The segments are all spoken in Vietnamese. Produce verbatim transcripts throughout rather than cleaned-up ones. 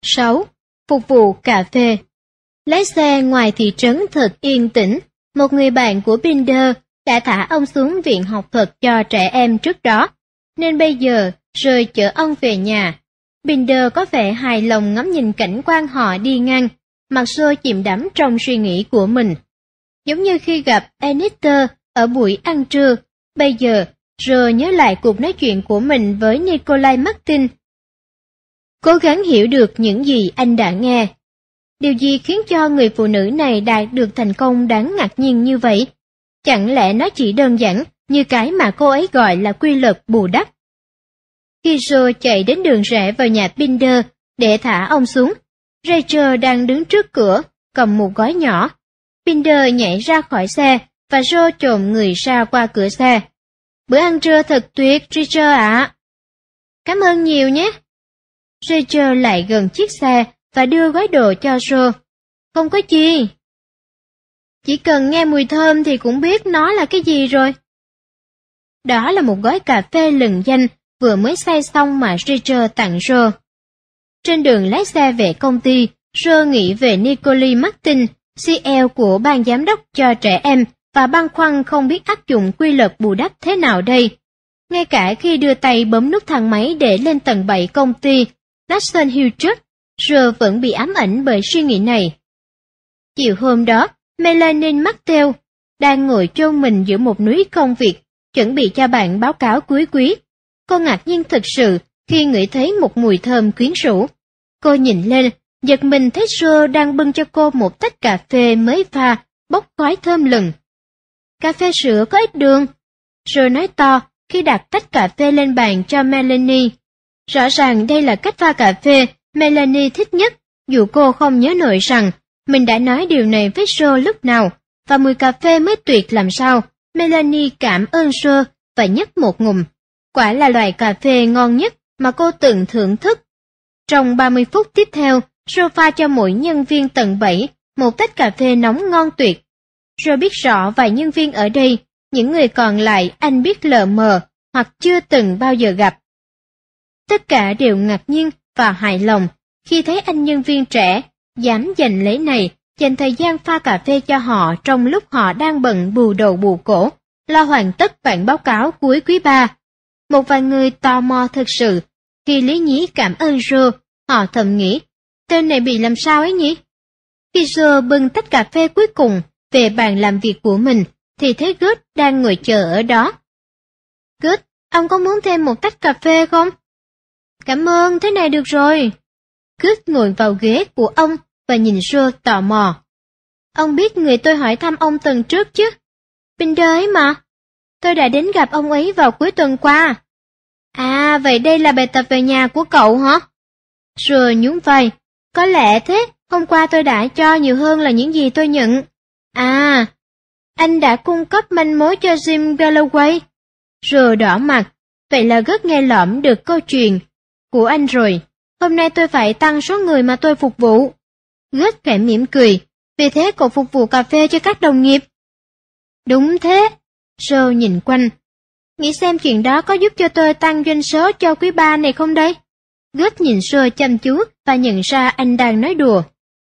sáu. Phục vụ cà phê. Lái xe ngoài thị trấn thật yên tĩnh, một người bạn của Binder đã thả ông xuống viện học thuật cho trẻ em trước đó, nên bây giờ rồi chở ông về nhà. Binder có vẻ hài lòng ngắm nhìn cảnh quan họ đi ngang, mặt Joe chìm đắm trong suy nghĩ của mình. Giống như khi gặp Anita ở buổi ăn trưa, bây giờ Joe nhớ lại cuộc nói chuyện của mình với Nikolai Martin. Cố gắng hiểu được những gì anh đã nghe. Điều gì khiến cho người phụ nữ này đạt được thành công đáng ngạc nhiên như vậy? Chẳng lẽ nó chỉ đơn giản như cái mà cô ấy gọi là quy luật bù đắp? Khi Joe chạy đến đường rẽ vào nhà Binder để thả ông xuống, Rachel đang đứng trước cửa, cầm một gói nhỏ. Binder nhảy ra khỏi xe và Joe chồm người ra qua cửa xe. Bữa ăn trưa thật tuyệt, Rachel ạ. Cảm ơn nhiều nhé. Rachel lại gần chiếc xe và đưa gói đồ cho Joe. Không có chi. Chỉ cần nghe mùi thơm thì cũng biết nó là cái gì rồi. Đó là một gói cà phê lừng danh vừa mới xay xong mà Rachel tặng Joe. Trên đường lái xe về công ty, Joe nghĩ về Nikolai Martin, xê e ô của ban giám đốc cho trẻ em và băn khoăn không biết áp dụng quy luật bù đắp thế nào đây. Ngay cả khi đưa tay bấm nút thang máy để lên tầng bảy công ty National Hughes, Joe vẫn bị ám ảnh bởi suy nghĩ này. Chiều hôm đó, Melanie Martel đang ngồi chôn mình giữa một núi công việc, chuẩn bị cho bạn báo cáo cuối quý. Cô ngạc nhiên thực sự khi ngửi thấy một mùi thơm quyến rũ. Cô nhìn lên, giật mình thấy Joe đang bưng cho cô một tách cà phê mới pha, bốc khói thơm lừng. Cà phê sữa có ít đường, Joe nói to khi đặt tách cà phê lên bàn cho Melanie. Rõ ràng đây là cách pha cà phê Melanie thích nhất, dù cô không nhớ nổi rằng mình đã nói điều này với Joe lúc nào, và mùi cà phê mới tuyệt làm sao. Melanie cảm ơn Joe và nhấp một ngụm. Quả là loại cà phê ngon nhất mà cô từng thưởng thức. Trong ba mươi phút tiếp theo, Joe pha cho mỗi nhân viên tầng bảy một tách cà phê nóng ngon tuyệt. Joe biết rõ vài nhân viên ở đây, những người còn lại anh biết lờ mờ hoặc chưa từng bao giờ gặp. Tất cả đều ngạc nhiên và hài lòng khi thấy anh nhân viên trẻ dám giành lấy này, dành thời gian pha cà phê cho họ trong lúc họ đang bận bù đầu bù cổ, lo hoàn tất bản báo cáo cuối quý ba. Một vài người tò mò thực sự, khi lý nhí cảm ơn Joe, họ thầm nghĩ, tên này bị làm sao ấy nhỉ? Khi Joe bưng tách cà phê cuối cùng về bàn làm việc của mình, thì thấy Gus đang ngồi chờ ở đó. Gus, ông có muốn thêm một tách cà phê không? Cảm ơn, thế này được rồi. Gus ngồi vào ghế của ông và nhìn Joe tò mò. Ông biết người tôi hỏi thăm ông tuần trước chứ? Binder ấy mà. Tôi đã đến gặp ông ấy vào cuối tuần qua. À, vậy đây là bài tập về nhà của cậu hả? Joe nhún vai. Có lẽ thế, hôm qua tôi đã cho nhiều hơn là những gì tôi nhận. À, anh đã cung cấp manh mối cho Jim Galloway. Joe đỏ mặt. Vậy là rất nghe lỏm được câu chuyện của anh rồi. Hôm nay tôi phải tăng số người mà tôi phục vụ. Gus khẽ mỉm cười. Vì thế cậu phục vụ cà phê cho các đồng nghiệp. Đúng thế. Joe nhìn quanh. Nghĩ xem chuyện đó có giúp cho tôi tăng doanh số cho quý ba này không đây? Gus nhìn Joe chăm chú và nhận ra anh đang nói đùa.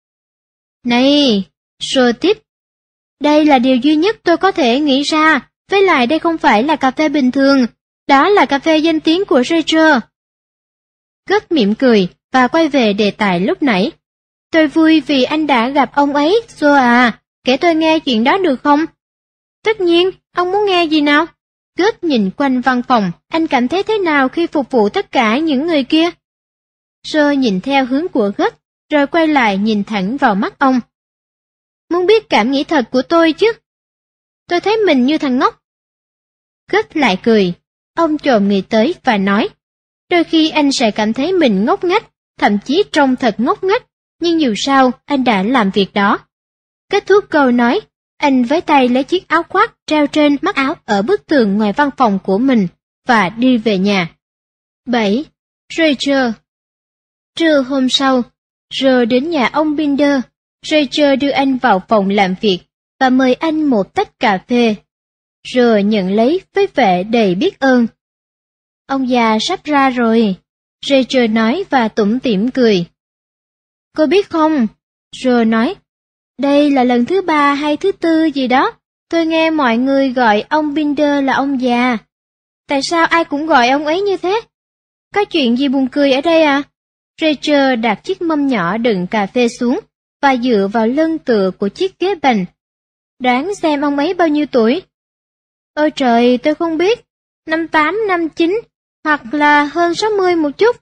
Này, Joe tiếp. Đây là điều duy nhất tôi có thể nghĩ ra. Với lại đây không phải là cà phê bình thường. Đó là cà phê danh tiếng của Rachel. Gus mỉm cười và quay về đề tài lúc nãy. Tôi vui vì anh đã gặp ông ấy, Joe à. Kể tôi nghe chuyện đó được không? Tất nhiên, ông muốn nghe gì nào? Gus nhìn quanh văn phòng, anh cảm thấy thế nào khi phục vụ tất cả những người kia? Joe nhìn theo hướng của Gus, rồi quay lại nhìn thẳng vào mắt ông. Muốn biết cảm nghĩ thật của tôi chứ? Tôi thấy mình như thằng ngốc. Gus lại cười, ông chồm người tới và nói, đôi khi anh sẽ cảm thấy mình ngốc nghếch, thậm chí trông thật ngốc nghếch, nhưng dù sao anh đã làm việc đó. Kết thúc câu nói, anh với tay lấy chiếc áo khoác treo trên mắt áo ở bức tường ngoài văn phòng của mình và đi về nhà. bảy. Rachel. Trưa hôm sau, Joe đến nhà ông Binder. Rachel đưa anh vào phòng làm việc và mời anh một tách cà phê. Joe nhận lấy với vẻ đầy biết ơn. Ông già sắp ra rồi, Rachel nói và tủm tỉm cười. Cô biết không? Rồi nói, đây là lần thứ ba hay thứ tư gì đó, tôi nghe mọi người gọi ông Binder là ông già. Tại sao ai cũng gọi ông ấy như thế? Có chuyện gì buồn cười ở đây à? Rachel đặt chiếc mâm nhỏ đựng cà phê xuống và dựa vào lưng tựa của chiếc ghế bành. Đoán xem ông ấy bao nhiêu tuổi? Ôi trời, tôi không biết. Năm tám, năm chín, hoặc là hơn sáu mươi một chút.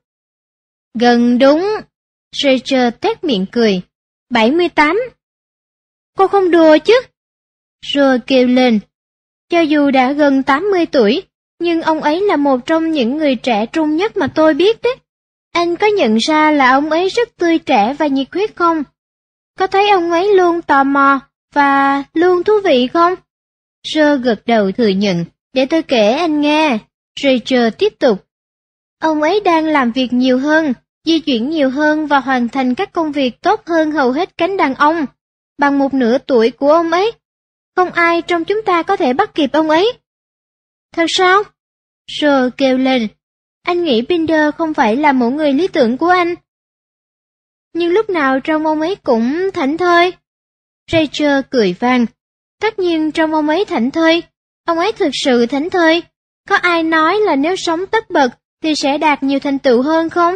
Gần đúng. Rachel tét miệng cười. bảy mươi tám. Cô không đùa chứ? Rồi kêu lên. Cho dù đã gần tám mươi tuổi, nhưng ông ấy là một trong những người trẻ trung nhất mà tôi biết đấy. Anh có nhận ra là ông ấy rất tươi trẻ và nhiệt huyết không? Có thấy ông ấy luôn tò mò và luôn thú vị không? Sơ gật đầu thừa nhận, để tôi kể anh nghe. Rachel tiếp tục. Ông ấy đang làm việc nhiều hơn, di chuyển nhiều hơn và hoàn thành các công việc tốt hơn hầu hết cánh đàn ông, bằng một nửa tuổi của ông ấy. Không ai trong chúng ta có thể bắt kịp ông ấy. Thật sao? Sơ kêu lên. Anh nghĩ Binder không phải là một người lý tưởng của anh. Nhưng lúc nào trông ông ấy cũng thảnh thơi. Rachel cười vang. Tất nhiên trông ông ấy thảnh thơi. Ông ấy thực sự thảnh thơi. Có ai nói là nếu sống tất bật thì sẽ đạt nhiều thành tựu hơn không?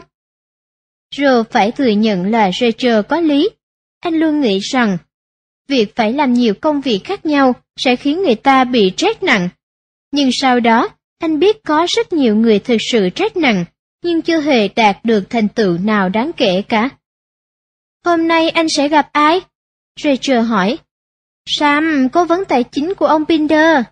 Rồi phải thừa nhận là Rachel có lý. Anh luôn nghĩ rằng việc phải làm nhiều công việc khác nhau sẽ khiến người ta bị stress nặng. Nhưng sau đó, anh biết có rất nhiều người thực sự stress nặng, nhưng chưa hề đạt được thành tựu nào đáng kể cả. Hôm nay anh sẽ gặp ai? Rachel hỏi. Sam, cố vấn tài chính của ông Binder.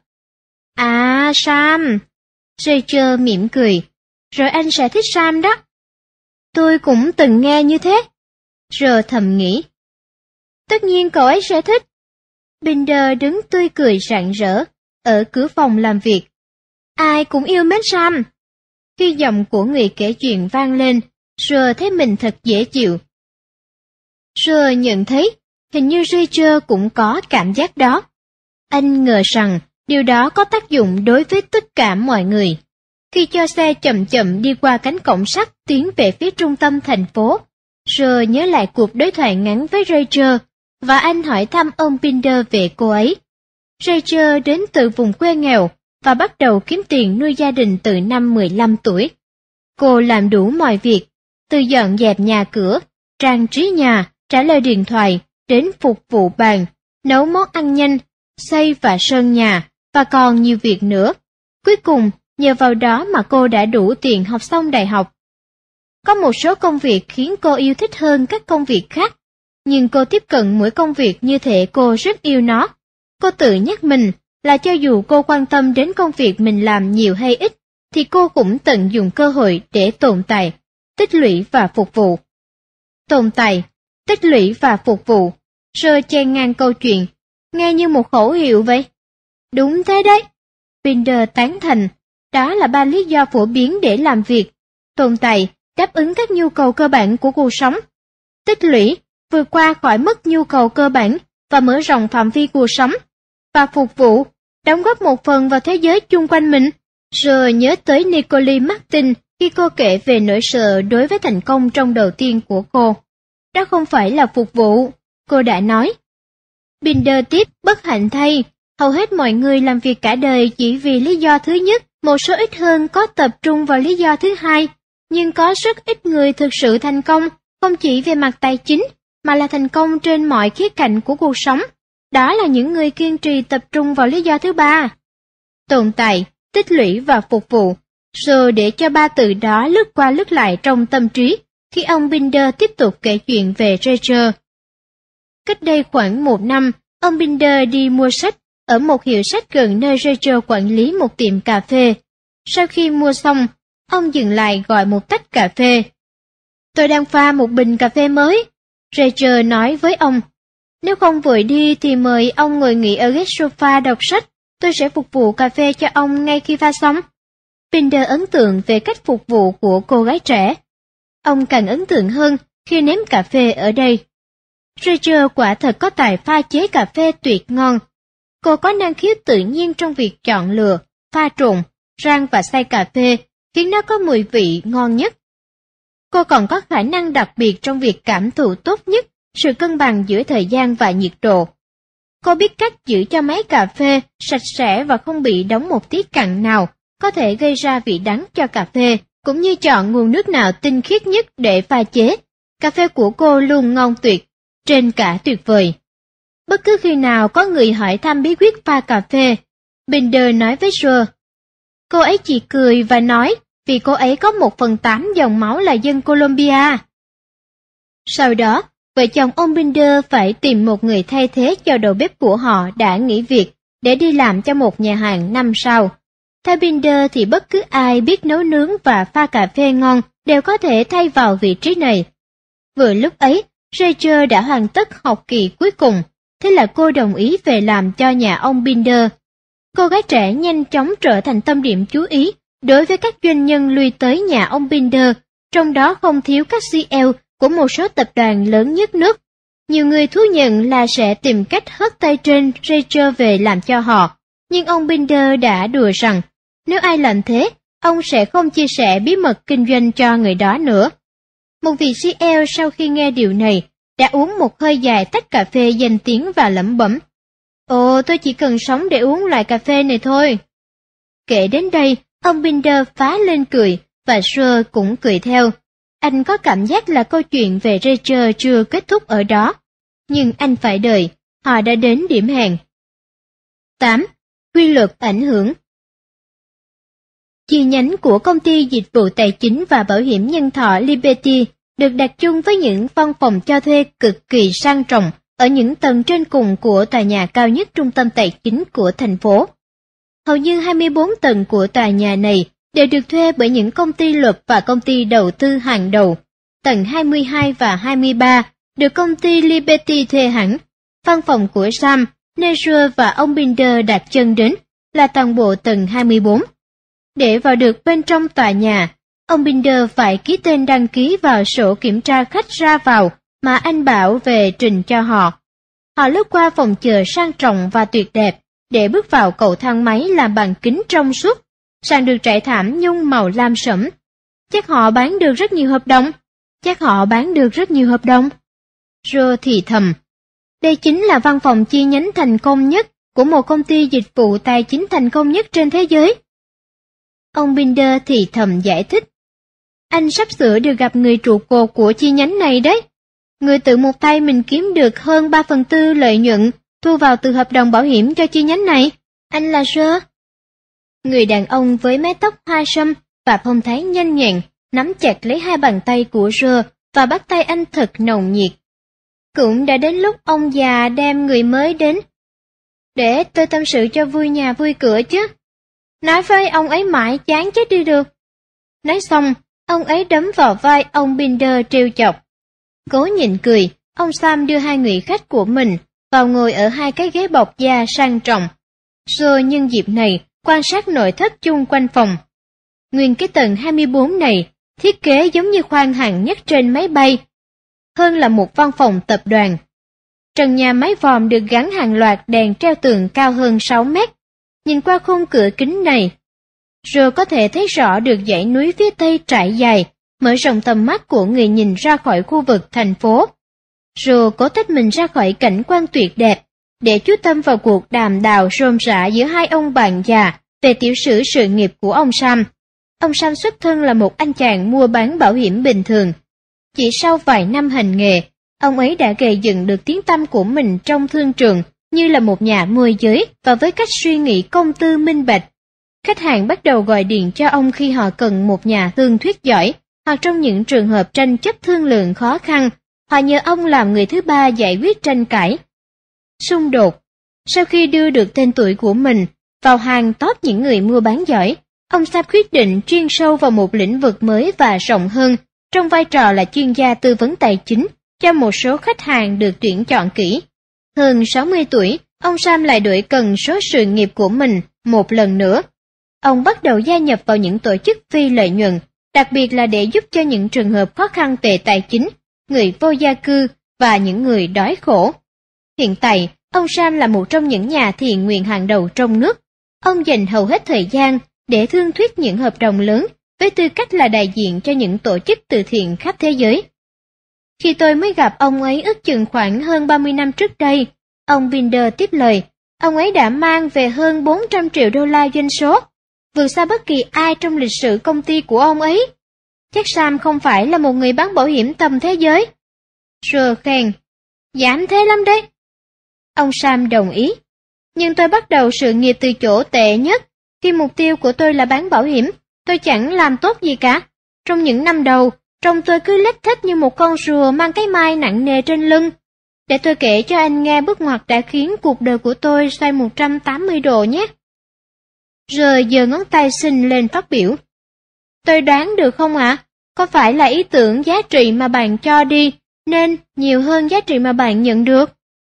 À, Sam. Rachel mỉm cười. Rồi anh sẽ thích Sam đó. Tôi cũng từng nghe như thế. Rồi thầm nghĩ. Tất nhiên cậu ấy sẽ thích. Binder đứng tươi cười rạng rỡ, ở cửa phòng làm việc. Ai cũng yêu mến Sam. Khi giọng của người kể chuyện vang lên, Sơ thấy mình thật dễ chịu. Sơ nhận thấy, hình như Rachel cũng có cảm giác đó. Anh ngờ rằng điều đó có tác dụng đối với tất cả mọi người. Khi cho xe chậm chậm đi qua cánh cổng sắt tiến về phía trung tâm thành phố, Sơ nhớ lại cuộc đối thoại ngắn với Rachel, và anh hỏi thăm ông Binder về cô ấy. Rachel đến từ vùng quê nghèo và bắt đầu kiếm tiền nuôi gia đình từ năm mười lăm tuổi. Cô làm đủ mọi việc, từ dọn dẹp nhà cửa, trang trí nhà, trả lời điện thoại, đến phục vụ bàn, nấu món ăn nhanh, xây và sơn nhà, và còn nhiều việc nữa. Cuối cùng, nhờ vào đó mà cô đã đủ tiền học xong đại học. Có một số công việc khiến cô yêu thích hơn các công việc khác, nhưng cô tiếp cận mỗi công việc như thể cô rất yêu nó. Cô tự nhắc mình là cho dù cô quan tâm đến công việc mình làm nhiều hay ít, thì cô cũng tận dụng cơ hội để tồn tại, tích lũy và phục vụ. Tồn tại, tích lũy và phục vụ, Sơ chen ngang câu chuyện, nghe như một khẩu hiệu vậy. Đúng thế đấy. Binder tán thành, đó là ba lý do phổ biến để làm việc. Tồn tại, đáp ứng các nhu cầu cơ bản của cuộc sống. Tích lũy, vượt qua khỏi mức nhu cầu cơ bản và mở rộng phạm vi cuộc sống. Và phục vụ, đóng góp một phần vào thế giới chung quanh mình. Rồi nhớ tới Nicole Martin khi cô kể về nỗi sợ đối với thành công trong đầu tiên của cô. Đó không phải là phục vụ, cô đã nói. Binder tiếp, bất hạnh thay, hầu hết mọi người làm việc cả đời chỉ vì lý do thứ nhất, một số ít hơn có tập trung vào lý do thứ hai, nhưng có rất ít người thực sự thành công, không chỉ về mặt tài chính, mà là thành công trên mọi khía cạnh của cuộc sống. Đó là những người kiên trì tập trung vào lý do thứ ba. Tồn tại, tích lũy và phục vụ, rồi để cho ba từ đó lướt qua lướt lại trong tâm trí, khi ông Binder tiếp tục kể chuyện về Rachel. Cách đây khoảng một năm, ông Binder đi mua sách ở một hiệu sách gần nơi Rachel quản lý một tiệm cà phê. Sau khi mua xong, ông dừng lại gọi một tách cà phê. Tôi đang pha một bình cà phê mới, Rachel nói với ông. Nếu không vội đi thì mời ông ngồi nghỉ ở ghế sofa đọc sách, tôi sẽ phục vụ cà phê cho ông ngay khi pha xong. Binder ấn tượng về cách phục vụ của cô gái trẻ. Ông càng ấn tượng hơn khi nếm cà phê ở đây. Rachel quả thật có tài pha chế cà phê tuyệt ngon. Cô có năng khiếu tự nhiên trong việc chọn lựa, pha trộn, rang và xay cà phê, khiến nó có mùi vị ngon nhất. Cô còn có khả năng đặc biệt trong việc cảm thụ tốt nhất sự cân bằng giữa thời gian và nhiệt độ. Cô biết cách giữ cho máy cà phê sạch sẽ và không bị đóng một tí cặn nào có thể gây ra vị đắng cho cà phê, cũng như chọn nguồn nước nào tinh khiết nhất để pha chế. Cà phê của cô luôn ngon tuyệt, trên cả tuyệt vời. Bất cứ khi nào có người hỏi thăm bí quyết pha cà phê, Binder nói với Joe. Cô ấy chỉ cười và nói vì cô ấy có một phần tám dòng máu là dân Colombia. Sau đó, vợ chồng ông Binder phải tìm một người thay thế cho đầu bếp của họ đã nghỉ việc để đi làm cho một nhà hàng năm sao. Theo Binder thì bất cứ ai biết nấu nướng và pha cà phê ngon đều có thể thay vào vị trí này. Vừa lúc ấy, Rachel đã hoàn tất học kỳ cuối cùng, thế là cô đồng ý về làm cho nhà ông Binder. Cô gái trẻ nhanh chóng trở thành tâm điểm chú ý đối với các doanh nhân lui tới nhà ông Binder, trong đó không thiếu các xê e ô của một số tập đoàn lớn nhất nước. Nhiều người thú nhận là sẽ tìm cách hất tay trên Rachel về làm cho họ, nhưng ông Binder đã đùa rằng nếu ai làm thế, ông sẽ không chia sẻ bí mật kinh doanh cho người đó nữa. Một vị xê e ô sau khi nghe điều này đã uống một hơi dài tách cà phê danh tiếng và lẩm bẩm. Ồ, tôi chỉ cần sống để uống loại cà phê này thôi. Kể đến đây, ông Binder phá lên cười, và Joe cũng cười theo. Anh có cảm giác là câu chuyện về Rachel chưa kết thúc ở đó. Nhưng anh phải đợi, họ đã đến điểm hẹn. tám. Quy luật ảnh hưởng. Chi nhánh của công ty dịch vụ tài chính và bảo hiểm nhân thọ Liberty được đặt chung với những văn phòng cho thuê cực kỳ sang trọng ở những tầng trên cùng của tòa nhà cao nhất trung tâm tài chính của thành phố. Hầu như hai mươi bốn tầng của tòa nhà này đều được thuê bởi những công ty luật và công ty đầu tư hàng đầu. Tầng hai mươi hai và hai mươi ba được công ty Liberty thuê hẳn. Văn phòng của Sam, Nezra và ông Binder đặt chân đến là toàn bộ tầng hai mươi bốn. Để vào được bên trong tòa nhà, ông Binder phải ký tên đăng ký vào sổ kiểm tra khách ra vào mà anh bảo về trình cho họ. Họ lướt qua phòng chờ sang trọng và tuyệt đẹp để bước vào cầu thang máy làm bằng kính trong suốt, sàn được trải thảm nhung màu lam sẫm. Chắc họ bán được rất nhiều hợp đồng. Chắc họ bán được rất nhiều hợp đồng. Joe thì thầm. Đây chính là văn phòng chi nhánh thành công nhất của một công ty dịch vụ tài chính thành công nhất trên thế giới. Ông Binder thì thầm giải thích. Anh sắp sửa được gặp người trụ cột của chi nhánh này đấy. Người tự một tay mình kiếm được hơn ba phần tư lợi nhuận thu vào từ hợp đồng bảo hiểm cho chi nhánh này. Anh là Joe. Người đàn ông với mái tóc hoa sâm và phong thái nhanh nhẹn nắm chặt lấy hai bàn tay của Joe và bắt tay anh thật nồng nhiệt. Cũng đã đến lúc ông già đem người mới đến. Để tôi tâm sự cho vui nhà vui cửa chứ. Nói với ông ấy mãi chán chết đi được. Nói xong, ông ấy đấm vào vai ông Binder trêu chọc. Cố nhịn cười, ông Sam đưa hai người khách của mình vào ngồi ở hai cái ghế bọc da sang trọng. Rồi nhân dịp này, quan sát nội thất chung quanh phòng. Nguyên cái tầng hai mươi bốn này, thiết kế giống như khoang hạng nhất trên máy bay, hơn là một văn phòng tập đoàn. Trần nhà mái vòm được gắn hàng loạt đèn treo tường cao hơn sáu mét. Nhìn qua khung cửa kính này, rồi có thể thấy rõ được dãy núi phía tây trải dài, mở rộng tầm mắt của người nhìn ra khỏi khu vực thành phố. Rồi cố tách mình ra khỏi cảnh quan tuyệt đẹp, để chú tâm vào cuộc đàm đạo rôm rả giữa hai ông bạn già về tiểu sử sự nghiệp của ông Sam. Ông Sam xuất thân là một anh chàng mua bán bảo hiểm bình thường. Chỉ sau vài năm hành nghề, ông ấy đã gây dựng được tiếng tăm của mình trong thương trường như là một nhà môi giới và với cách suy nghĩ công tư minh bạch. Khách hàng bắt đầu gọi điện cho ông khi họ cần một nhà thương thuyết giỏi, hoặc trong những trường hợp tranh chấp thương lượng khó khăn, họ nhờ ông làm người thứ ba giải quyết tranh cãi, xung đột. Sau khi đưa được tên tuổi của mình vào hàng top những người mua bán giỏi, ông Sam quyết định chuyên sâu vào một lĩnh vực mới và rộng hơn, trong vai trò là chuyên gia tư vấn tài chính cho một số khách hàng được tuyển chọn kỹ. Hơn sáu mươi tuổi, ông Sam lại đổi cần số sự nghiệp của mình một lần nữa. Ông bắt đầu gia nhập vào những tổ chức phi lợi nhuận, đặc biệt là để giúp cho những trường hợp khó khăn về tài chính, người vô gia cư và những người đói khổ. Hiện tại, ông Sam là một trong những nhà thiện nguyện hàng đầu trong nước. Ông dành hầu hết thời gian để thương thuyết những hợp đồng lớn với tư cách là đại diện cho những tổ chức từ thiện khắp thế giới. Khi tôi mới gặp ông ấy ước chừng khoảng hơn ba mươi năm trước đây, ông Binder tiếp lời, ông ấy đã mang về hơn bốn trăm triệu đô la doanh số, vượt xa bất kỳ ai trong lịch sử công ty của ông ấy. Chắc Sam không phải là một người bán bảo hiểm tầm thế giới. Sir khen, dám thế lắm đấy. Ông Sam đồng ý. Nhưng tôi bắt đầu sự nghiệp từ chỗ tệ nhất. Khi mục tiêu của tôi là bán bảo hiểm, tôi chẳng làm tốt gì cả. Trong những năm đầu, trông tôi cứ lếch thếch như một con rùa mang cái mai nặng nề trên lưng. Để tôi kể cho anh nghe bước ngoặt đã khiến cuộc đời của tôi xoay một trăm tám mươi độ nhé. Rồi giơ ngón tay xinh lên phát biểu. Tôi đoán được không ạ? À? Có phải là ý tưởng giá trị mà bạn cho đi, nên nhiều hơn giá trị mà bạn nhận được?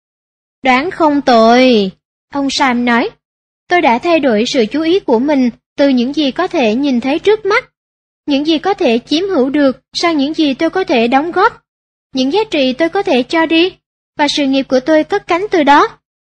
Đoán không tồi, ông Sam nói. Tôi đã thay đổi sự chú ý của mình từ những gì có thể nhìn thấy trước mắt, những gì có thể chiếm hữu được sang những gì tôi có thể đóng góp, những giá trị tôi có thể cho đi, và sự nghiệp của tôi cất cánh từ đó.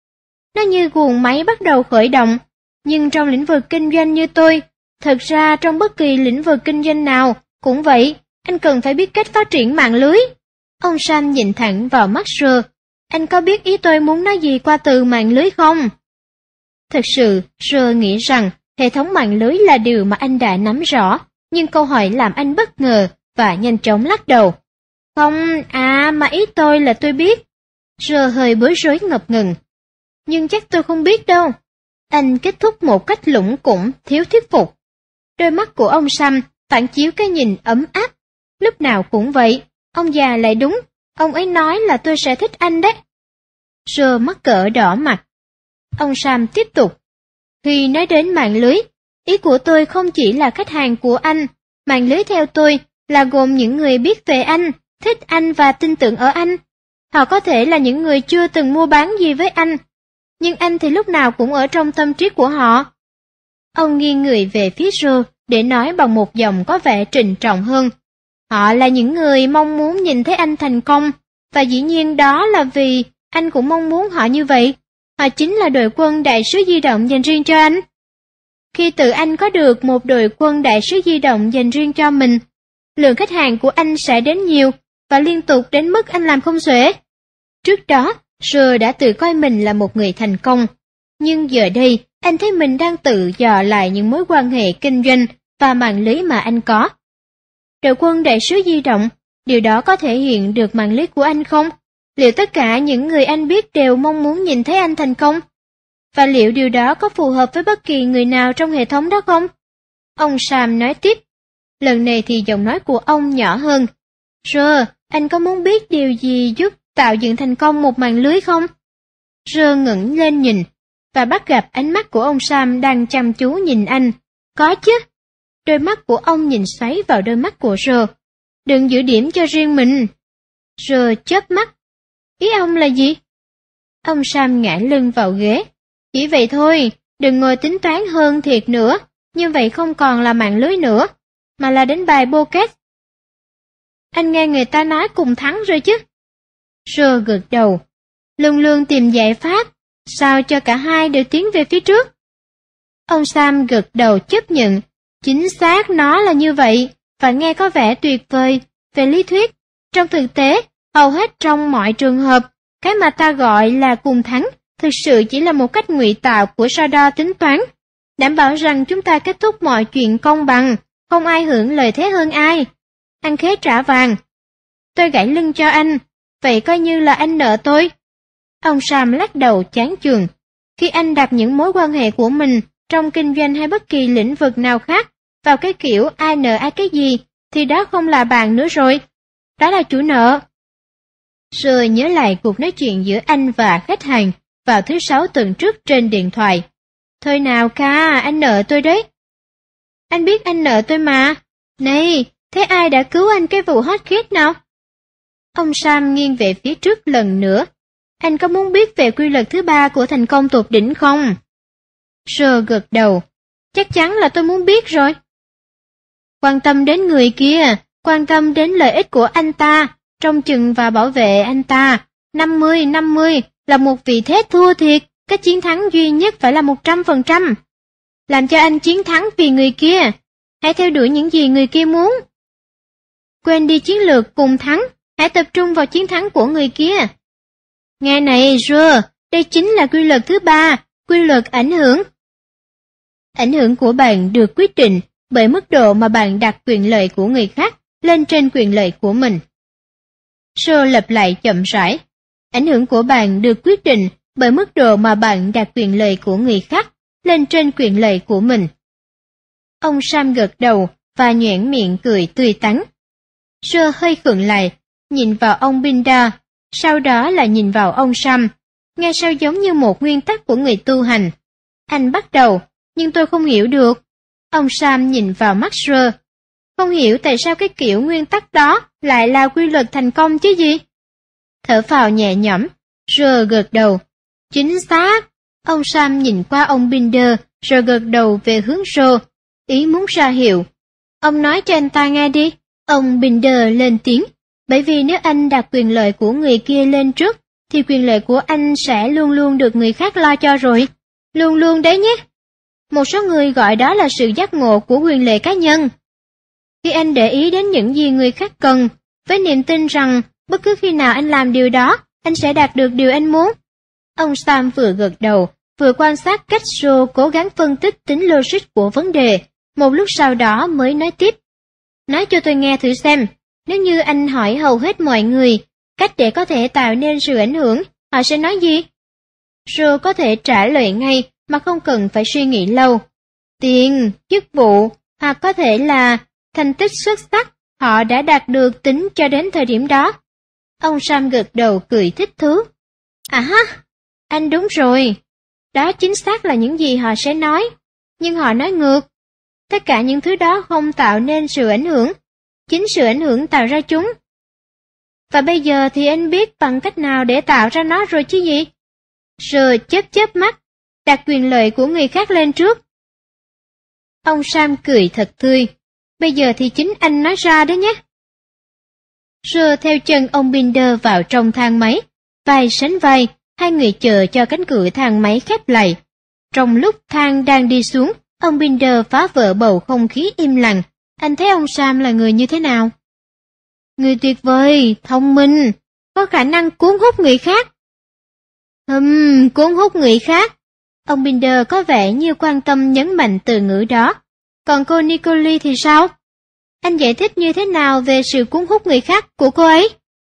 Nó như guồng máy bắt đầu khởi động, nhưng trong lĩnh vực kinh doanh như tôi, thật ra trong bất kỳ lĩnh vực kinh doanh nào cũng vậy, anh cần phải biết cách phát triển mạng lưới. Ông Sam nhìn thẳng vào mắt Sir. Anh có biết ý tôi muốn nói gì qua từ mạng lưới không? Thực sự, Sir nghĩ rằng hệ thống mạng lưới là điều mà anh đã nắm rõ, nhưng câu hỏi làm anh bất ngờ và nhanh chóng lắc đầu. Không, à mà ý tôi là tôi biết. Sir hơi bối rối ngập ngừng. Nhưng chắc tôi không biết đâu. Anh kết thúc một cách lủng củng, thiếu thuyết phục. Đôi mắt của ông Sam phản chiếu cái nhìn ấm áp. Lúc nào cũng vậy, ông già lại đúng, ông ấy nói là tôi sẽ thích anh đấy. Sir mắc cỡ đỏ mặt. Ông Sam tiếp tục. Khi nói đến mạng lưới, ý của tôi không chỉ là khách hàng của anh, mạng lưới theo tôi là gồm những người biết về anh, thích anh và tin tưởng ở anh. Họ có thể là những người chưa từng mua bán gì với anh, nhưng anh thì lúc nào cũng ở trong tâm trí của họ. Ông nghiêng người về phía Sir để nói bằng một giọng có vẻ trịnh trọng hơn. Họ là những người mong muốn nhìn thấy anh thành công, và dĩ nhiên đó là vì anh cũng mong muốn họ như vậy. Họ chính là đội quân đại sứ di động dành riêng cho anh. Khi tự anh có được một đội quân đại sứ di động dành riêng cho mình, lượng khách hàng của anh sẽ đến nhiều và liên tục đến mức anh làm không xuể. Trước đó, Sir đã tự coi mình là một người thành công, nhưng giờ đây anh thấy mình đang tự dò lại những mối quan hệ kinh doanh và mạng lưới mà anh có. Đội quân đại sứ di động, điều đó có thể hiện được mạng lưới của anh không? Liệu tất cả những người anh biết đều mong muốn nhìn thấy anh thành công? Và liệu điều đó có phù hợp với bất kỳ người nào trong hệ thống đó không? Ông Sam nói tiếp. Lần này thì giọng nói của ông nhỏ hơn. Sir, anh có muốn biết điều gì giúp tạo dựng thành công một mạng lưới không? Sir ngẩng lên nhìn, và bắt gặp ánh mắt của ông Sam đang chăm chú nhìn anh. Có chứ. Đôi mắt của ông nhìn xoáy vào đôi mắt của Sir. Đừng giữ điểm cho riêng mình. Sir chớp mắt. Ý ông là gì? Ông Sam ngã lưng vào ghế. Chỉ vậy thôi, đừng ngồi tính toán hơn thiệt nữa, như vậy không còn là mạng lưới nữa, mà là đánh bài poker. Anh nghe người ta nói cùng thắng rồi chứ? Sir gật đầu. Luôn luôn tìm giải pháp, sao cho cả hai đều tiến về phía trước. Ông Sam gật đầu chấp nhận. Chính xác nó là như vậy, và nghe có vẻ tuyệt vời về lý thuyết. Trong thực tế, hầu hết trong mọi trường hợp, cái mà ta gọi là cùng thắng thực sự chỉ là một cách ngụy tạo của so đo tính toán, đảm bảo rằng chúng ta kết thúc mọi chuyện công bằng, không ai hưởng lợi thế hơn ai. Ăn khế trả vàng. Tôi gãy lưng cho anh, vậy coi như là anh nợ tôi. Ông Sam lắc đầu chán chường. Khi anh đặt những mối quan hệ của mình trong kinh doanh hay bất kỳ lĩnh vực nào khác vào cái kiểu ai nợ ai cái gì, thì đó không là bạn nữa rồi. Đó là chủ nợ. Rồi nhớ lại cuộc nói chuyện giữa anh và khách hàng vào thứ sáu tuần trước trên điện thoại. Thôi nào ca, anh nợ tôi đấy. Anh biết anh nợ tôi mà. Này, thế ai đã cứu anh cái vụ hot kit nào? Ông Sam nghiêng về phía trước lần nữa. Anh có muốn biết về quy luật thứ ba của thành công tột đỉnh không? Sir gật đầu. Chắc chắn là tôi muốn biết rồi. Quan tâm đến người kia, quan tâm đến lợi ích của anh ta, trông chừng và bảo vệ anh ta. năm mươi năm mươi là một vị thế thua thiệt, cái chiến thắng duy nhất phải là một trăm phần trăm. Làm cho anh chiến thắng vì người kia. hãy theo đuổi những gì người kia muốn. Quên đi chiến lược cùng thắng, hãy tập trung vào chiến thắng của người kia. Nghe này, Joe, đây chính là quy luật thứ ba, quy luật ảnh hưởng. Ảnh hưởng của bạn được quyết định bởi mức độ mà bạn đặt quyền lợi của người khác lên trên quyền lợi của mình. Joe lặp lại chậm rãi. Ảnh hưởng của bạn được quyết định bởi mức độ mà bạn đặt quyền lợi của người khác lên trên quyền lợi của mình. Ông Sam gật đầu và nhoẻn miệng cười tươi tắn. Joe hơi khựng lại, nhìn vào ông Binder, sau đó là nhìn vào ông Sam, nghe sao giống như một nguyên tắc của người tu hành. Anh bắt đầu, nhưng tôi không hiểu được. Ông Sam nhìn vào mắt Joe. Không hiểu tại sao cái kiểu nguyên tắc đó lại là quy luật thành công chứ gì? Thở phào nhẹ nhõm, Joe gật đầu. Chính xác. Ông Sam nhìn qua ông Binder rồi gật đầu về hướng Joe, ý muốn ra hiệu. Ông nói cho anh ta nghe đi. Ông Binder lên tiếng. Bởi vì nếu anh đặt quyền lợi của người kia lên trước, thì quyền lợi của anh sẽ luôn luôn được người khác lo cho rồi. Luôn luôn đấy nhé. Một số người gọi đó là sự giác ngộ của quyền lợi cá nhân. Khi anh để ý đến những gì người khác cần, với niềm tin rằng bất cứ khi nào anh làm điều đó, anh sẽ đạt được điều anh muốn. Ông Sam vừa gật đầu, vừa quan sát cách Joe cố gắng phân tích tính logic của vấn đề, một lúc sau đó mới nói tiếp. Nói cho tôi nghe thử xem, nếu như anh hỏi hầu hết mọi người, cách để có thể tạo nên sự ảnh hưởng, họ sẽ nói gì? Joe có thể trả lời ngay mà không cần phải suy nghĩ lâu. Tiền, chức vụ, hoặc có thể là thành tích xuất sắc họ đã đạt được tính cho đến thời điểm đó. Ông Sam gật đầu cười thích thú. À ha, anh đúng rồi. Đó chính xác là những gì họ sẽ nói. Nhưng họ nói ngược. Tất cả những thứ đó không tạo nên sự ảnh hưởng. Chính sự ảnh hưởng tạo ra chúng. Và bây giờ thì anh biết bằng cách nào để tạo ra nó rồi chứ gì? Rồi chớp chớp mắt, đặt quyền lợi của người khác lên trước. Ông Sam cười thật tươi. Bây giờ thì chính anh nói ra đó nhé. Rồi theo chân ông Binder vào trong thang máy. Vai sánh vai, hai người chờ cho cánh cửa thang máy khép lại. Trong lúc thang đang đi xuống, ông Binder phá vỡ bầu không khí im lặng. Anh thấy ông Sam là người như thế nào? Người tuyệt vời, thông minh, có khả năng cuốn hút người khác. Hừm, cuốn hút người khác. Ông Binder có vẻ như quan tâm nhấn mạnh từ ngữ đó. Còn cô Nicole thì sao? Anh giải thích như thế nào về sự cuốn hút người khác của cô ấy?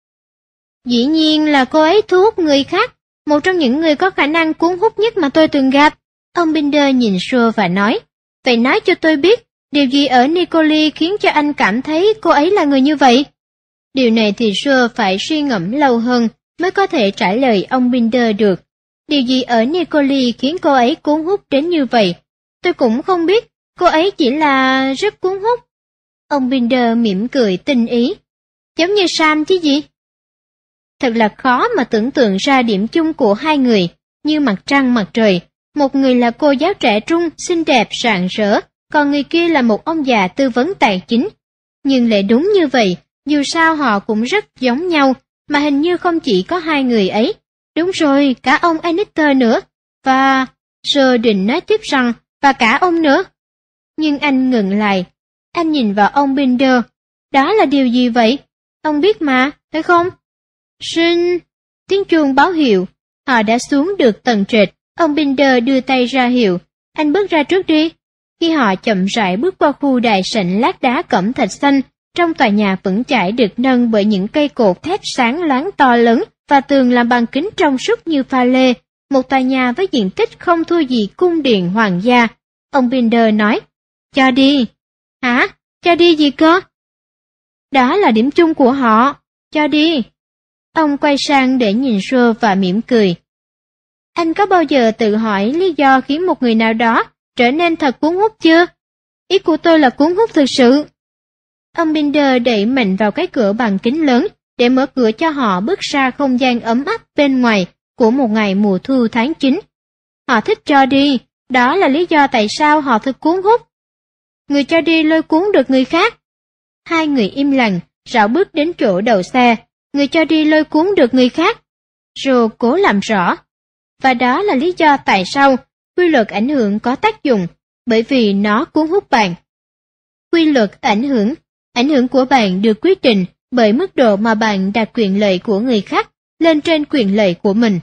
Dĩ nhiên là cô ấy thu hút người khác, một trong những người có khả năng cuốn hút nhất mà tôi từng gặp. Ông Binder nhìn Joe và nói, vậy nói cho tôi biết, điều gì ở Nicole khiến cho anh cảm thấy cô ấy là người như vậy? Điều này thì Joe phải suy ngẫm lâu hơn mới có thể trả lời ông Binder được. Điều gì ở Nicole khiến cô ấy cuốn hút đến như vậy? Tôi cũng không biết, cô ấy chỉ là rất cuốn hút. Ông Binder mỉm cười tinh ý. Giống như Sam chứ gì? Thật là khó mà tưởng tượng ra điểm chung của hai người, như mặt trăng mặt trời. Một người là cô giáo trẻ trung, xinh đẹp, rạng rỡ, còn người kia là một ông già tư vấn tài chính. Nhưng lại đúng như vậy, dù sao họ cũng rất giống nhau, mà hình như không chỉ có hai người ấy. Đúng rồi, cả ông Annister nữa. Và... Sơ định nói tiếp rằng, và cả ông nữa. Nhưng anh ngừng lại. Anh nhìn vào ông Binder. Đó là điều gì vậy? Ông biết mà, phải không? Sinh... Tiếng chuông báo hiệu. Họ đã xuống được tầng trệt. Ông Binder đưa tay ra hiệu. Anh bước ra trước đi. Khi họ chậm rãi bước qua khu đại sảnh lát đá cẩm thạch xanh, trong tòa nhà vững chãi được nâng bởi những cây cột thép sáng loáng to lớn và tường làm bằng kính trong suốt như pha lê, một tòa nhà với diện tích không thua gì cung điện hoàng gia. Ông Binder nói, cho đi. Hả? Cho đi gì cơ? Đó là điểm chung của họ. Cho đi. Ông quay sang để nhìn Joe và mỉm cười. Anh có bao giờ tự hỏi lý do khiến một người nào đó trở nên thật cuốn hút chưa? Ý của tôi là cuốn hút thực sự. Ông Binder đẩy mạnh vào cái cửa bằng kính lớn để mở cửa cho họ bước ra không gian ấm áp bên ngoài của một ngày mùa thu tháng chín. Họ thích cho đi, đó là lý do tại sao họ thật cuốn hút. Người cho đi lôi cuốn được người khác. Hai người im lặng, rảo bước đến chỗ đầu xe. Người cho đi lôi cuốn được người khác. Rồi cố làm rõ. Và đó là lý do tại sao quy luật ảnh hưởng có tác dụng, bởi vì nó cuốn hút bạn. quy luật ảnh hưởng. Ảnh hưởng của bạn được quyết định bởi mức độ mà bạn đặt quyền lợi của người khác lên trên quyền lợi của mình.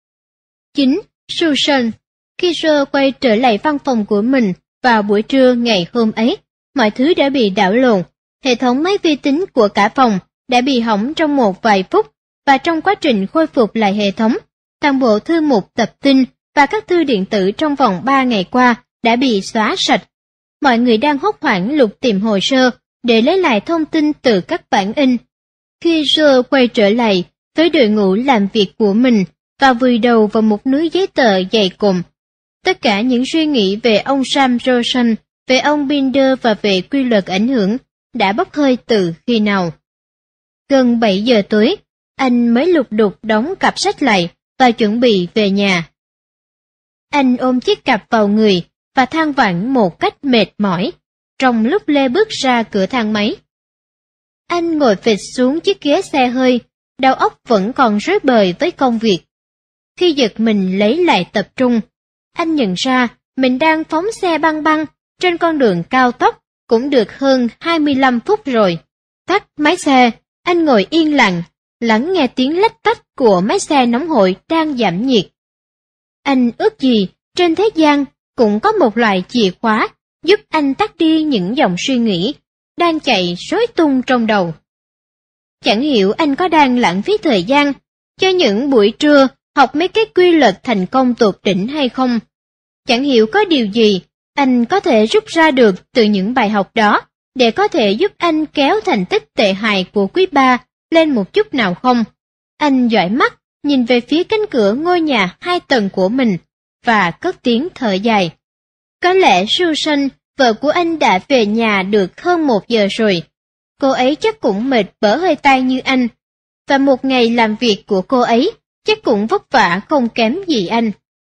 chín. Susan. Khi Joe quay trở lại văn phòng của mình vào buổi trưa ngày hôm ấy, mọi thứ đã bị đảo lộn. Hệ thống máy vi tính của cả phòng đã bị hỏng trong một vài phút, và trong quá trình khôi phục lại hệ thống, toàn bộ thư mục tập tin và các thư điện tử trong vòng ba ngày qua đã bị xóa sạch. Mọi người đang hốt hoảng lục tìm hồ sơ để lấy lại thông tin từ các bản in. Khi Joe quay trở lại với đội ngũ làm việc của mình và vùi đầu vào một núi giấy tờ dày cộm, tất cả những suy nghĩ về ông Sam Rosen, về ông Binder và về quy luật ảnh hưởng đã bốc hơi từ khi nào. Gần bảy giờ tối, anh mới lục đục đóng cặp sách lại và chuẩn bị về nhà. Anh ôm chiếc cặp vào người và than vãn một cách mệt mỏi trong lúc lê bước ra cửa thang máy. Anh ngồi phịch xuống chiếc ghế xe hơi, đầu óc vẫn còn rối bời với công việc. Khi giật mình lấy lại tập trung, anh nhận ra mình đang phóng xe băng băng trên con đường cao tốc cũng được hơn hai mươi lăm phút rồi. Tắt máy xe, anh ngồi yên lặng, lắng nghe tiếng lách tách của máy xe nóng hổi đang giảm nhiệt. Anh ước gì trên thế gian cũng có một loại chìa khóa giúp anh tắt đi những dòng suy nghĩ đang chạy rối tung trong đầu. Chẳng hiểu anh có đang lãng phí thời gian cho những buổi trưa học mấy cái quy luật thành công tột đỉnh hay không. Chẳng hiểu có điều gì anh có thể rút ra được từ những bài học đó để có thể giúp anh kéo thành tích tệ hại của quý ba lên một chút nào không. Anh dõi mắt nhìn về phía cánh cửa ngôi nhà hai tầng của mình và cất tiếng thở dài. Có lẽ Susan, vợ của anh đã về nhà được hơn một giờ rồi. Cô ấy chắc cũng mệt bở hơi tay như anh, và một ngày làm việc của cô ấy chắc cũng vất vả không kém gì anh.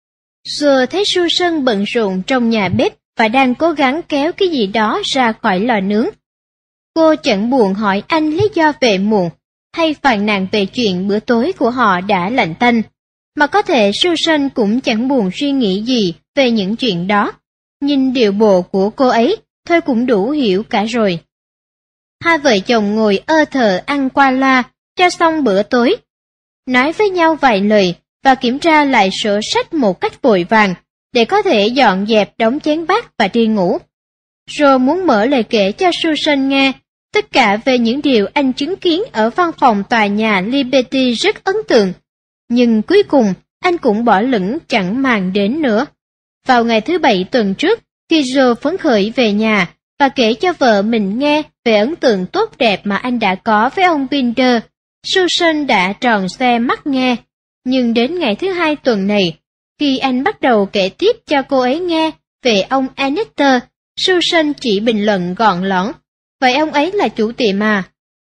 Giờ thấy Susan bận rộn trong nhà bếp và đang cố gắng kéo cái gì đó ra khỏi lò nướng. Cô chẳng buồn hỏi anh lý do về muộn, hay phàn nàn về chuyện bữa tối của họ đã lạnh tanh, mà có thể Susan cũng chẳng buồn suy nghĩ gì về những chuyện đó. Nhìn điệu bộ của cô ấy, thôi cũng đủ hiểu cả rồi. Hai vợ chồng ngồi ơ thờ ăn qua loa, cho xong bữa tối, nói với nhau vài lời và kiểm tra lại sổ sách một cách vội vàng, để có thể dọn dẹp đống chén bát và đi ngủ. Rồi muốn mở lời kể cho Susan nghe tất cả về những điều anh chứng kiến ở văn phòng tòa nhà Liberty rất ấn tượng, nhưng cuối cùng anh cũng bỏ lửng chẳng màng đến nữa. Vào ngày thứ bảy tuần trước, khi Joe phấn khởi về nhà và kể cho vợ mình nghe về ấn tượng tốt đẹp mà anh đã có với ông Binder, Susan đã tròn xoe mắt nghe. Nhưng đến ngày thứ hai tuần này, khi anh bắt đầu kể tiếp cho cô ấy nghe về ông Annette, Susan chỉ bình luận gọn lõn, vậy ông ấy là chủ tiệm à?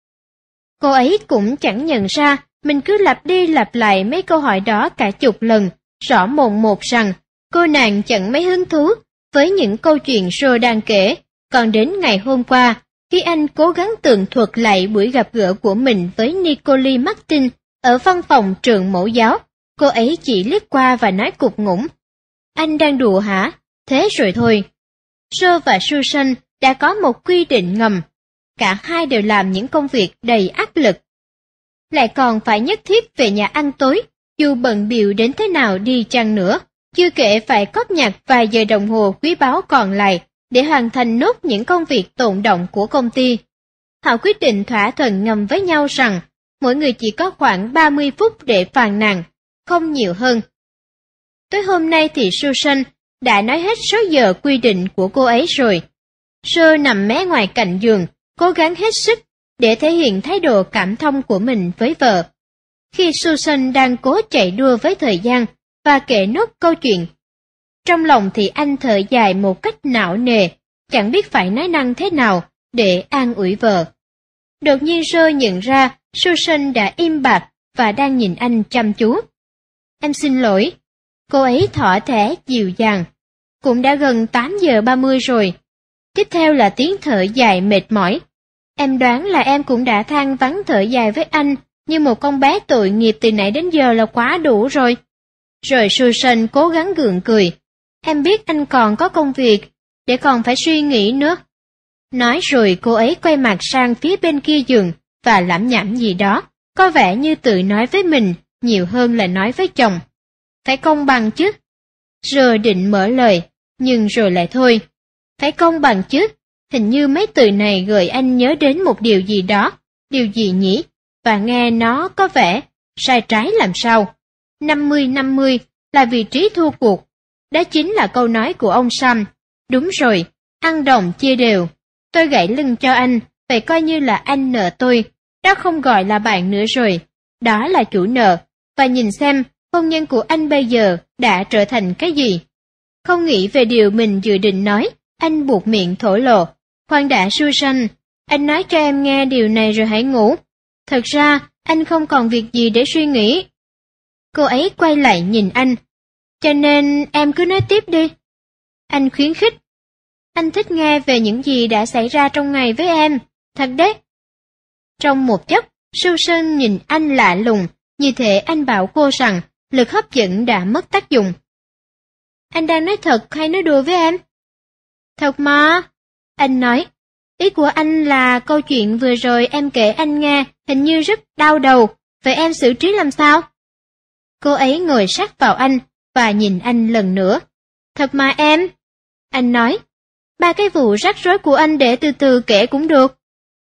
Cô ấy cũng chẳng nhận ra mình cứ lặp đi lặp lại mấy câu hỏi đó cả chục lần, rõ mồn một rằng cô nàng chẳng mấy hứng thú với những câu chuyện Joe đang kể. Còn đến ngày hôm qua, khi anh cố gắng tường thuật lại buổi gặp gỡ của mình với Nicole Martin ở văn phòng trường mẫu giáo, cô ấy chỉ liếc qua và nói cục ngủng: "Anh đang đùa hả? Thế rồi thôi." Joe và Susan đã có một quy định ngầm, cả hai đều làm những công việc đầy áp lực. Lại còn phải nhất thiết về nhà ăn tối, dù bận bịu đến thế nào đi chăng nữa, chưa kể phải cóp nhặt vài giờ đồng hồ quý báu còn lại để hoàn thành nốt những công việc tồn đọng của công ty. Họ quyết định thỏa thuận ngầm với nhau rằng mỗi người chỉ có khoảng ba mươi phút để phàn nàn, không nhiều hơn. Tới hôm nay thì Susan đã nói hết số giờ quy định của cô ấy rồi. Joe nằm mé ngoài cạnh giường, cố gắng hết sức để thể hiện thái độ cảm thông của mình với vợ. Khi Susan đang cố chạy đua với thời gian và kể nốt câu chuyện, trong lòng thì anh thở dài một cách não nề, chẳng biết phải nói năng thế nào để an ủi vợ. Đột nhiên Joe nhận ra Susan đã im bặt và đang nhìn anh chăm chú. "Em xin lỗi." Cô ấy thỏ thẻ dịu dàng. "Cũng đã gần tám giờ ba mươi rồi." Tiếp theo là tiếng thở dài mệt mỏi. "Em đoán là em cũng đã than vãn thở dài với anh như một con bé tội nghiệp từ nãy đến giờ là quá đủ rồi." Rồi Susan cố gắng gượng cười. "Em biết anh còn có công việc, để còn phải suy nghĩ nữa." Nói rồi cô ấy quay mặt sang phía bên kia giường và lẩm nhẩm gì đó, có vẻ như tự nói với mình nhiều hơn là nói với chồng. Phải công bằng chứ. Rồi định mở lời, nhưng rồi lại thôi. Phải công bằng chứ, hình như mấy từ này gợi anh nhớ đến một điều gì đó, điều gì nhỉ, và nghe nó có vẻ sai trái làm sao. năm mươi năm mươi là vị trí thua cuộc, đó chính là câu nói của ông Sam. Đúng rồi, ăn đồng chia đều. Tôi gãy lưng cho anh, vậy coi như là anh nợ tôi, đó không gọi là bạn nữa rồi, đó là chủ nợ. Và nhìn xem, hôn nhân của anh bây giờ đã trở thành cái gì. Không nghĩ về điều mình dự định nói, anh buột miệng thổ lộ. Khoan đã Susan, anh nói cho em nghe điều này rồi hãy ngủ. Thật ra, anh không còn việc gì để suy nghĩ. Cô ấy quay lại nhìn anh. Cho nên em cứ nói tiếp đi. Anh khuyến khích. Anh thích nghe về những gì đã xảy ra trong ngày với em, thật đấy. Trong một chốc, Susan nhìn anh lạ lùng, như thể anh bảo cô rằng lực hấp dẫn đã mất tác dụng. Anh đang nói thật hay nói đùa với em? Thật mà. Anh nói. Ý của anh là câu chuyện vừa rồi em kể anh nghe hình như rất đau đầu, vậy em xử trí làm sao? Cô ấy ngồi sát vào anh và nhìn anh lần nữa. Thật mà em. Anh nói. Ba cái vụ rắc rối của anh để từ từ kể cũng được.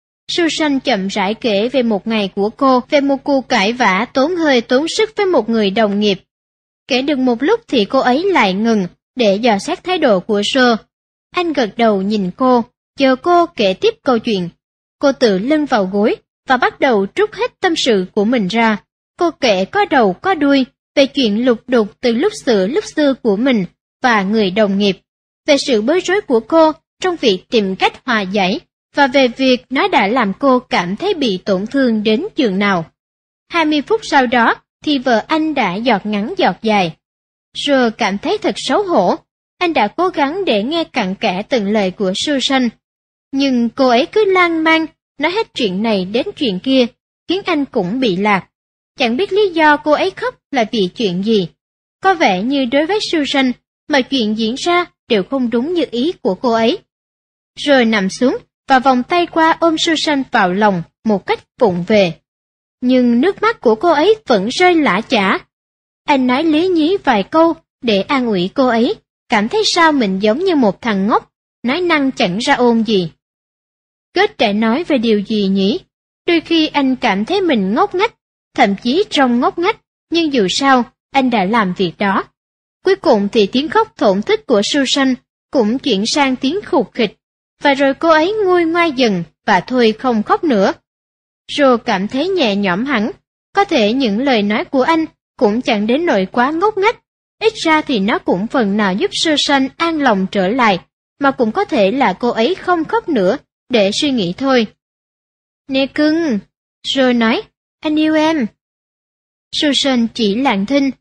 Susan chậm rãi kể về một ngày của cô, về một cuộc cãi vã tốn hơi tốn sức với một người đồng nghiệp. Kể được một lúc thì cô ấy lại ngừng để dò xét thái độ của Joe. Anh gật đầu nhìn cô, chờ cô kể tiếp câu chuyện. Cô tựa lưng vào gối và bắt đầu trút hết tâm sự của mình ra. Cô kể có đầu có đuôi về chuyện lục đục từ lúc xưa lúc xưa của mình và người đồng nghiệp, về sự bối rối của cô trong việc tìm cách hòa giải, và về việc nó đã làm cô cảm thấy bị tổn thương đến chừng nào. Hai mươi phút sau đó thì vợ anh đã giọt ngắn giọt dài. Joe cảm thấy thật xấu hổ. Anh đã cố gắng để nghe cặn kẽ từng lời của Susan, nhưng cô ấy cứ lan man nói hết chuyện này đến chuyện kia, khiến anh cũng bị lạc. Chẳng biết lý do cô ấy khóc là vì chuyện gì. Có vẻ như đối với Susan, mọi chuyện diễn ra đều không đúng như ý của cô ấy. Rồi nằm xuống và vòng tay qua ôm Susan vào lòng một cách vụng về. Nhưng nước mắt của cô ấy vẫn rơi lã chã. Anh nói lý nhí vài câu để an ủi cô ấy, cảm thấy sao mình giống như một thằng ngốc, nói năng chẳng ra ôn gì. Kết đã nói về điều gì nhỉ? Đôi khi anh cảm thấy mình ngốc nghếch, thậm chí trông ngốc nghếch, nhưng dù sao, anh đã làm việc đó. Cuối cùng thì tiếng khóc thổn thức của Susan cũng chuyển sang tiếng khục khịch, và rồi cô ấy nguôi ngoai dần và thôi không khóc nữa. Joe cảm thấy nhẹ nhõm hẳn, có thể những lời nói của anh cũng chẳng đến nỗi quá ngốc nghếch, ít ra thì nó cũng phần nào giúp Susan an lòng trở lại, mà cũng có thể là cô ấy không khóc nữa để suy nghĩ thôi. Nè cưng, Joe nói, anh yêu em. Susan chỉ lặng thinh.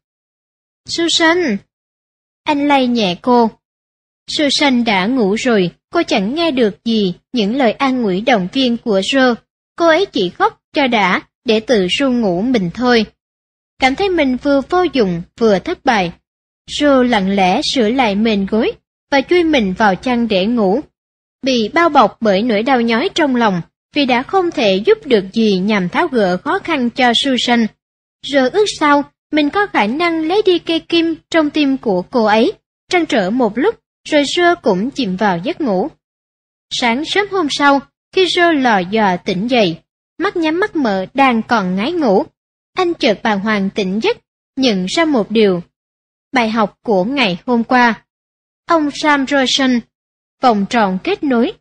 Susan! Anh lay nhẹ cô. Susan đã ngủ rồi, cô chẳng nghe được gì những lời an ủi động viên của Joe. Cô ấy chỉ khóc cho đã để tự ru ngủ mình thôi. Cảm thấy mình vừa vô dụng vừa thất bại. Joe lặng lẽ sửa lại mền gối và chui mình vào chăn để ngủ. Bị bao bọc bởi nỗi đau nhói trong lòng vì đã không thể giúp được gì nhằm tháo gỡ khó khăn cho Susan. Rồi ước sao mình có khả năng lấy đi cây kim trong tim của cô ấy. Trăn trở một lúc, rồi Joe cũng chìm vào giấc ngủ. Sáng sớm hôm sau, khi Joe lò dò tỉnh dậy, mắt nhắm mắt mở đang còn ngái ngủ, anh chợt bàng hoàng tỉnh giấc, nhận ra một điều. Bài học của ngày hôm qua. Ông Sam Rosen, vòng tròn kết nối.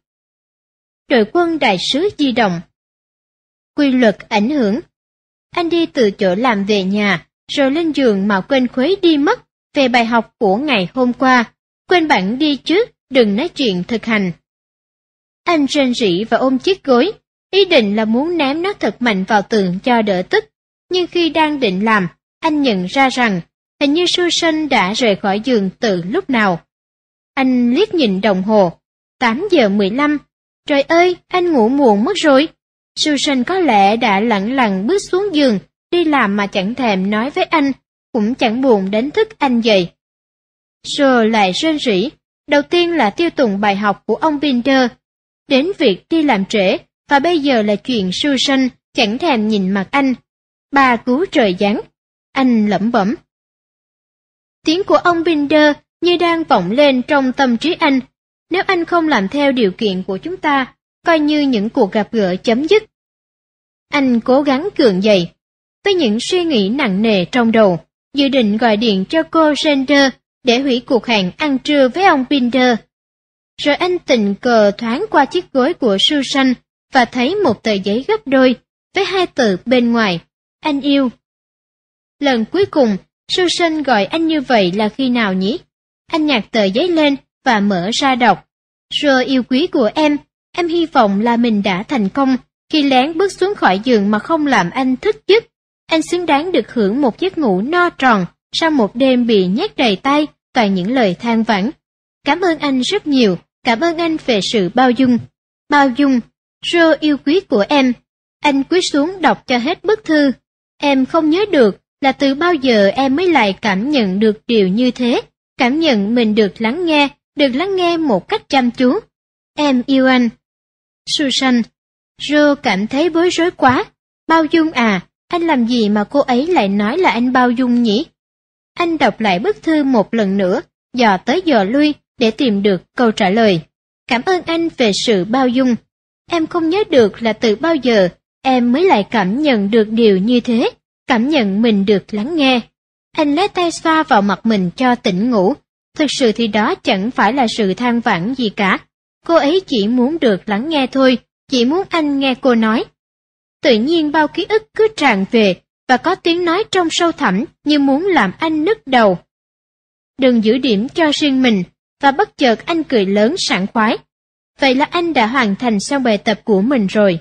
Đội quân đại sứ di động. Quy luật ảnh hưởng. Anh đi từ chỗ làm về nhà, rồi lên giường mà quên khuấy đi mất về bài học của ngày hôm qua, quên bẵng đi trước, đừng nói chuyện thực hành. Anh rên rỉ và ôm chiếc gối, ý định là muốn ném nó thật mạnh vào tường cho đỡ tức, nhưng khi đang định làm, anh nhận ra rằng hình như Susan đã rời khỏi giường từ lúc nào. Anh liếc nhìn đồng hồ, tám giờ mười lăm, trời ơi, anh ngủ muộn mất rồi. Susan có lẽ đã lẳng lặng bước xuống giường, đi làm mà chẳng thèm nói với anh, cũng chẳng buồn đánh thức anh dậy. Rồi lại rên rỉ, đầu tiên là tiêu tùng bài học của ông Binder. đến việc đi làm trễ, và bây giờ là chuyện Susan chẳng thèm nhìn mặt anh. Bà cứu trời giáng. Anh lẩm bẩm. Tiếng của ông Binder như đang vọng lên trong tâm trí anh. Nếu anh không làm theo điều kiện của chúng ta, coi như những cuộc gặp gỡ chấm dứt. Anh cố gắng gượng dậy, với những suy nghĩ nặng nề trong đầu, dự định gọi điện cho cô Sender để hủy cuộc hẹn ăn trưa với ông Binder. Rồi anh tình cờ thoáng qua chiếc gối của Susan và thấy một tờ giấy gấp đôi với hai từ bên ngoài, anh yêu. Lần cuối cùng, Susan gọi anh như vậy là khi nào nhỉ? Anh nhặt tờ giấy lên và mở ra đọc. Rồi yêu quý của em, em hy vọng là mình đã thành công khi lén bước xuống khỏi giường mà không làm anh thức giấc. Anh xứng đáng được hưởng một giấc ngủ no tròn sau một đêm bị nhét đầy tay toàn những lời than vãn. Cảm ơn anh rất nhiều, cảm ơn anh về sự bao dung. Bao dung, Joe yêu quý của em. Anh cúi xuống đọc cho hết bức thư. Em không nhớ được là từ bao giờ em mới lại cảm nhận được điều như thế, cảm nhận mình được lắng nghe, được lắng nghe một cách chăm chú. Em yêu anh. Susan. Joe cảm thấy bối rối quá. Bao dung à, anh làm gì mà cô ấy lại nói là anh bao dung nhỉ? Anh đọc lại bức thư một lần nữa, dò tới dò lui để tìm được câu trả lời. Cảm ơn anh về sự bao dung. Em không nhớ được là từ bao giờ em mới lại cảm nhận được điều như thế, cảm nhận mình được lắng nghe. Anh lấy tay xoa vào mặt mình cho tỉnh ngủ. Thực sự thì đó chẳng phải là sự than vãn gì cả. Cô ấy chỉ muốn được lắng nghe thôi, chỉ muốn anh nghe cô nói. Tự nhiên bao ký ức cứ tràn về và có tiếng nói trong sâu thẳm như muốn làm anh nức đầu. Đừng giữ điểm cho riêng mình, và bất chợt anh cười lớn sảng khoái. Vậy là anh đã hoàn thành xong bài tập của mình rồi.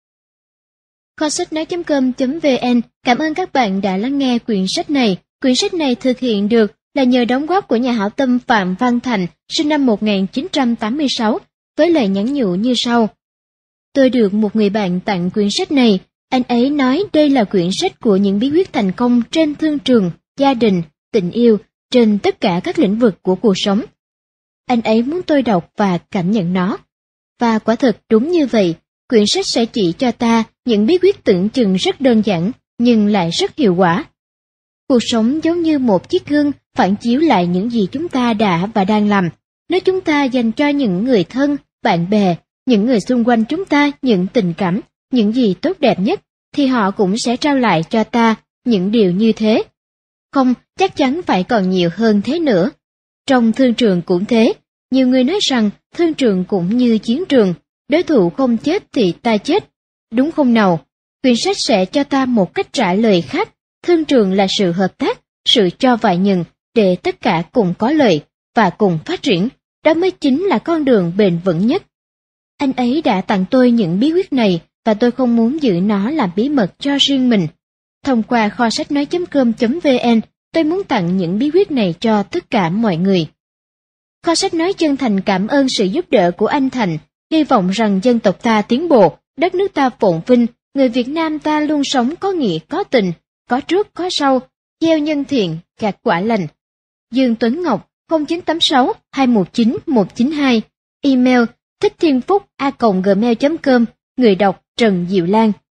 Kho sách nói com chấm vn cảm ơn các bạn đã lắng nghe quyển sách này. Quyển sách này thực hiện được là nhờ đóng góp của nhà hảo tâm Phạm Văn Thành, sinh năm một nghìn chín trăm tám mươi sáu, với lời nhắn nhủ như sau. Tôi được một người bạn tặng quyển sách này. Anh ấy nói đây là quyển sách của những bí quyết thành công trên thương trường, gia đình, tình yêu, trên tất cả các lĩnh vực của cuộc sống. Anh ấy muốn tôi đọc và cảm nhận nó. Và quả thật đúng như vậy, quyển sách sẽ chỉ cho ta những bí quyết tưởng chừng rất đơn giản, nhưng lại rất hiệu quả. Cuộc sống giống như một chiếc gương phản chiếu lại những gì chúng ta đã và đang làm. Nếu chúng ta dành cho những người thân, bạn bè, những người xung quanh chúng ta những tình cảm, những gì tốt đẹp nhất, thì họ cũng sẽ trao lại cho ta những điều như thế. Không, chắc chắn phải còn nhiều hơn thế nữa. Trong thương trường cũng thế, nhiều người nói rằng thương trường cũng như chiến trường, đối thủ không chết thì ta chết. Đúng không nào? Quyển sách sẽ cho ta một cách trả lời khác. Thương trường là sự hợp tác, sự cho và nhận, để tất cả cùng có lợi và cùng phát triển. Đó mới chính là con đường bền vững nhất. Anh ấy đã tặng tôi những bí quyết này và tôi không muốn giữ nó làm bí mật cho riêng mình. Thông qua kho sách nói com chấm vn, tôi muốn tặng những bí quyết này cho tất cả mọi người. Kho sách nói chân thành cảm ơn sự giúp đỡ của anh Thành, hy vọng rằng dân tộc ta tiến bộ, đất nước ta phồn vinh, người Việt Nam ta luôn sống có nghĩa có tình, có trước có sau, gieo nhân thiện, gặt quả lành. Dương Tuấn Ngọc không chín tám sáu hai một chín một chín hai, email thích thiên phúc a còng gmail chấm com, người đọc Trần Diệu Lan.